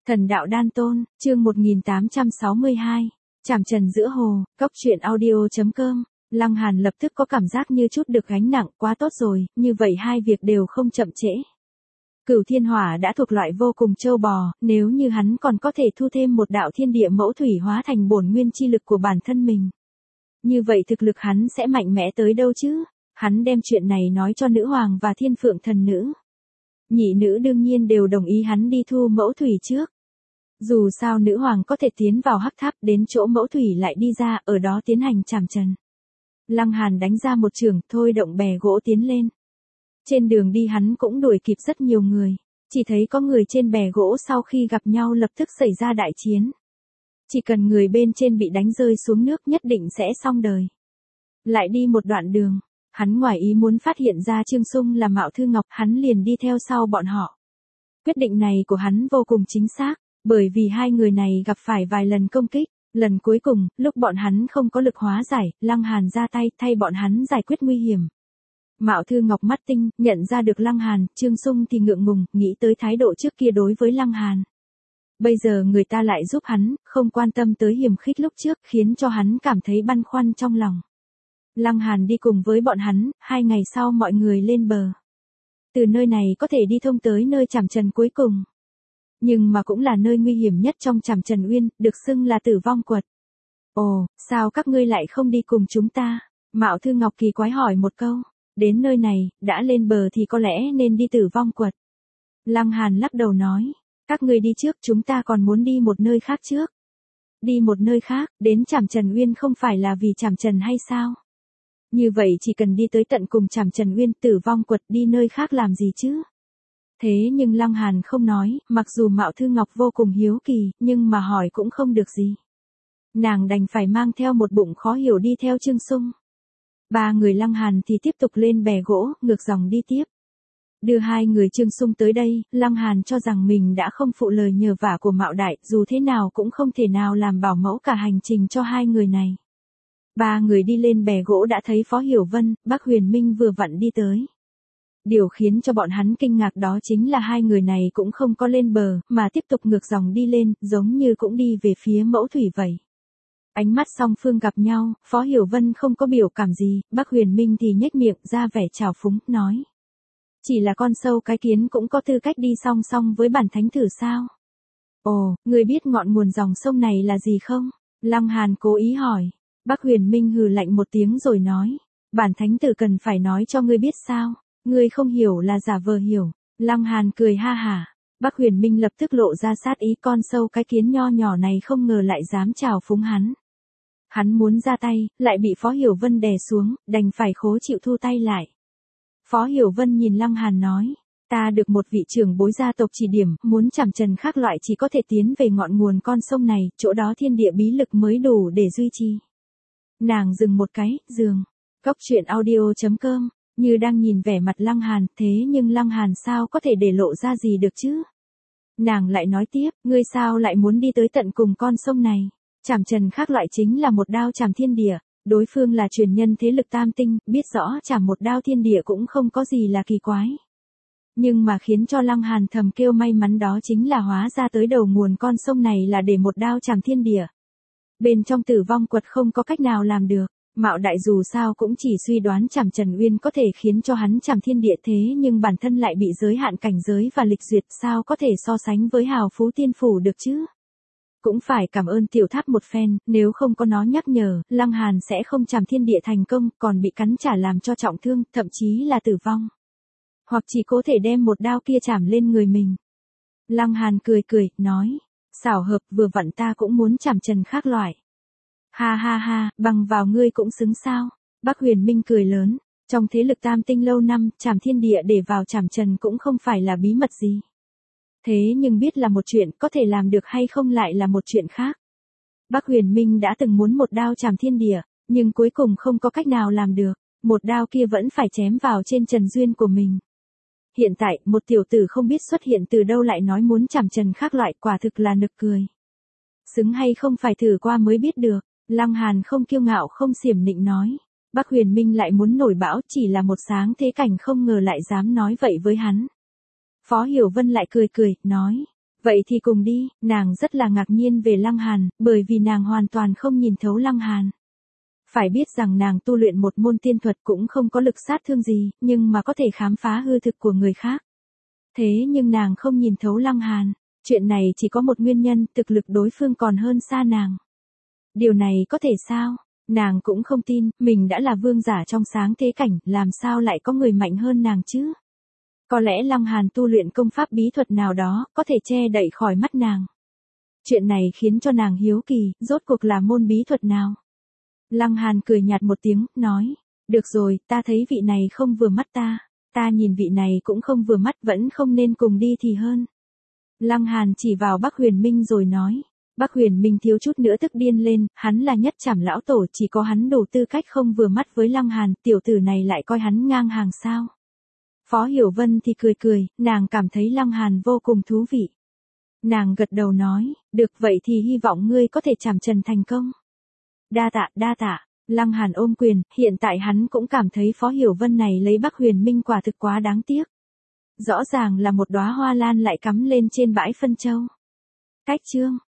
Thần đạo đan tôn, chương 1862, Trảm trần giữa hồ, cốc truyện audio.com. Lăng Hàn lập tức có cảm giác như chút được gánh nặng, quá tốt rồi, như vậy hai việc đều không chậm trễ. Cửu thiên hỏa đã thuộc loại vô cùng châu bò, nếu như hắn còn có thể thu thêm một đạo thiên địa mẫu thủy hóa thành bổn nguyên chi lực của bản thân mình. Như vậy thực lực hắn sẽ mạnh mẽ tới đâu chứ? Hắn đem chuyện này nói cho nữ hoàng và thiên phượng thần nữ. Nhị nữ đương nhiên đều đồng ý hắn đi thu mẫu thủy trước. Dù sao nữ hoàng có thể tiến vào hắc tháp đến chỗ mẫu thủy lại đi ra, ở đó tiến hành trảm trần. Lăng Hàn đánh ra một trường, thôi động bè gỗ tiến lên. Trên đường đi hắn cũng đuổi kịp rất nhiều người. Chỉ thấy có người trên bè gỗ sau khi gặp nhau lập tức xảy ra đại chiến. Chỉ cần người bên trên bị đánh rơi xuống nước nhất định sẽ xong đời. Lại đi một đoạn đường, hắn ngoài ý muốn phát hiện ra Trương Sung là Mạo Thư Ngọc, hắn liền đi theo sau bọn họ. Quyết định này của hắn vô cùng chính xác, bởi vì hai người này gặp phải vài lần công kích, lần cuối cùng, lúc bọn hắn không có lực hóa giải, Lăng Hàn ra tay thay bọn hắn giải quyết nguy hiểm. Mạo Thư Ngọc mắt tinh, nhận ra được Lăng Hàn, Trương Sung thì ngượng ngùng, nghĩ tới thái độ trước kia đối với Lăng Hàn. Bây giờ người ta lại giúp hắn, không quan tâm tới hiểm khích lúc trước, khiến cho hắn cảm thấy băn khoăn trong lòng. Lăng Hàn đi cùng với bọn hắn, 2 ngày sau mọi người lên bờ. Từ nơi này có thể đi thông tới nơi trảm trần cuối cùng. Nhưng mà cũng là nơi nguy hiểm nhất trong trảm trần uyên, được xưng là tử vong quật. Ồ, sao các ngươi lại không đi cùng chúng ta? Mạo Thư Ngọc kỳ quái hỏi một câu. Đến nơi này, đã lên bờ thì có lẽ nên đi tử vong quật. Lăng Hàn lắc đầu nói. Các ngươi đi trước, chúng ta còn muốn đi một nơi khác trước. Đi một nơi khác, đến trảm trần uyên không phải là vì trảm trần hay sao? Như vậy chỉ cần đi tới tận cùng trảm trần uyên, tử vong quật, đi nơi khác làm gì chứ? Thế nhưng Lăng Hàn không nói, mặc dù Mạo Thư Ngọc vô cùng hiếu kỳ, nhưng mà hỏi cũng không được gì. Nàng đành phải mang theo một bụng khó hiểu đi theo Trương Sung. 3 người Lăng Hàn thì tiếp tục lên bè gỗ, ngược dòng đi tiếp. Đưa 2 người Trương Sung tới đây, Lăng Hàn cho rằng mình đã không phụ lời nhờ vả của Mạo Đại, dù thế nào cũng không thể nào làm bảo mẫu cả hành trình cho 2 người này. 3 người đi lên bè gỗ đã thấy Phó Hiểu Vân, Bác Huyền Minh vừa vặn đi tới. Điều khiến cho bọn hắn kinh ngạc đó chính là 2 người này cũng không có lên bờ, mà tiếp tục ngược dòng đi lên, giống như cũng đi về phía mẫu thủy vậy. Ánh mắt song phương gặp nhau, Phó Hiểu Vân không có biểu cảm gì, Bác Huyền Minh thì nhếch miệng ra vẻ trào phúng, nói. Chỉ là con sâu cái kiến cũng có tư cách đi song song với bản thánh tử sao? Ồ, người biết ngọn nguồn dòng sông này là gì không? Lăng Hàn cố ý hỏi. Bác Huyền Minh hừ lạnh một tiếng rồi nói. Bản thánh tử cần phải nói cho ngươi biết sao? Ngươi không hiểu là giả vờ hiểu. Lăng Hàn cười ha hả. Bác Huyền Minh lập tức lộ ra sát ý, con sâu cái kiến nho nhỏ này không ngờ lại dám trào phúng hắn. Hắn muốn ra tay, lại bị Phó Hiểu Vân đè xuống, đành phải khố chịu thu tay lại. Phó Hiểu Vân nhìn Lăng Hàn nói, ta được một vị trưởng bối gia tộc chỉ điểm, muốn trảm trần khác loại chỉ có thể tiến về ngọn nguồn con sông này, chỗ đó thiên địa bí lực mới đủ để duy trì. Nàng dừng một cái, giường. Cốc truyện audio.com, như đang nhìn vẻ mặt Lăng Hàn, thế nhưng Lăng Hàn sao có thể để lộ ra gì được chứ? Nàng lại nói tiếp, ngươi sao lại muốn đi tới tận cùng con sông này? Trảm trần khác loại chính là một đao trảm thiên địa. Đối phương là truyền nhân thế lực tam tinh, biết rõ chảm một đao thiên địa cũng không có gì là kỳ quái. Nhưng mà khiến cho Lăng Hàn thầm kêu may mắn đó chính là hóa ra tới đầu nguồn con sông này là để một đao chảm thiên địa. Bên trong tử vong quật không có cách nào làm được. Mạo Đại dù sao cũng chỉ suy đoán trảm trần uyên có thể khiến cho hắn chảm thiên địa, thế nhưng bản thân lại bị giới hạn cảnh giới và lịch duyệt, sao có thể so sánh với hào phú tiên phủ được chứ? Cũng phải cảm ơn tiểu tháp một phen, nếu không có nó nhắc nhở, Lăng Hàn sẽ không trảm thiên địa thành công, còn bị cắn trả làm cho trọng thương, thậm chí là tử vong. Hoặc chỉ có thể đem một đao kia chảm lên người mình. Lăng Hàn cười cười, nói, xảo hợp, vừa vặn ta cũng muốn trảm trần khác loại. Ha ha ha, bằng vào ngươi cũng xứng sao? Bác Huyền Minh cười lớn, trong thế lực tam tinh lâu năm, trảm thiên địa để vào trảm trần cũng không phải là bí mật gì. Thế nhưng biết là một chuyện, có thể làm được hay không lại là một chuyện khác. Bác Huyền Minh đã từng muốn một đao trảm thiên địa, nhưng cuối cùng không có cách nào làm được, một đao kia vẫn phải chém vào trên trần duyên của mình. Hiện tại, một tiểu tử không biết xuất hiện từ đâu lại nói muốn trảm trần khác loại, quả thực là nực cười. Xứng hay không phải thử qua mới biết được. Lăng Hàn không kiêu ngạo không xiểm nịnh nói. Bác Huyền Minh lại muốn nổi bão, chỉ là một sáng thế cảnh không ngờ lại dám nói vậy với hắn. Phó Hiểu Vân lại cười cười, nói. Vậy thì cùng đi, nàng rất là ngạc nhiên về Lăng Hàn, bởi vì nàng hoàn toàn không nhìn thấu Lăng Hàn. Phải biết rằng nàng tu luyện một môn tiên thuật cũng không có lực sát thương gì, nhưng mà có thể khám phá hư thực của người khác. Thế nhưng nàng không nhìn thấu Lăng Hàn, chuyện này chỉ có một nguyên nhân, thực lực đối phương còn hơn xa nàng. Điều này có thể sao? Nàng cũng không tin, mình đã là vương giả trong sáng thế cảnh, làm sao lại có người mạnh hơn nàng chứ? Có lẽ Lăng Hàn tu luyện công pháp bí thuật nào đó, có thể che đậy khỏi mắt nàng. Chuyện này khiến cho nàng hiếu kỳ, rốt cuộc là môn bí thuật nào? Lăng Hàn cười nhạt một tiếng, nói, được rồi, ta thấy vị này không vừa mắt ta nhìn vị này cũng không vừa mắt, vẫn không nên cùng đi thì hơn. Lăng Hàn chỉ vào Bắc Huyền Minh rồi nói, Bắc Huyền Minh thiếu chút nữa tức điên lên, hắn là nhất trảm lão tổ, chỉ có hắn đủ tư cách không vừa mắt với Lăng Hàn, tiểu tử này lại coi hắn ngang hàng sao? Phó Hiểu Vân thì cười cười, nàng cảm thấy Lăng Hàn vô cùng thú vị. Nàng gật đầu nói, được vậy thì hy vọng ngươi có thể trảm trần thành công. Đa tạ, Lăng Hàn ôm quyền, hiện tại hắn cũng cảm thấy Phó Hiểu Vân này lấy Bắc Huyền Minh quả thực quá đáng tiếc. Rõ ràng là một đóa hoa lan lại cắm lên trên bãi phân châu. Cách chương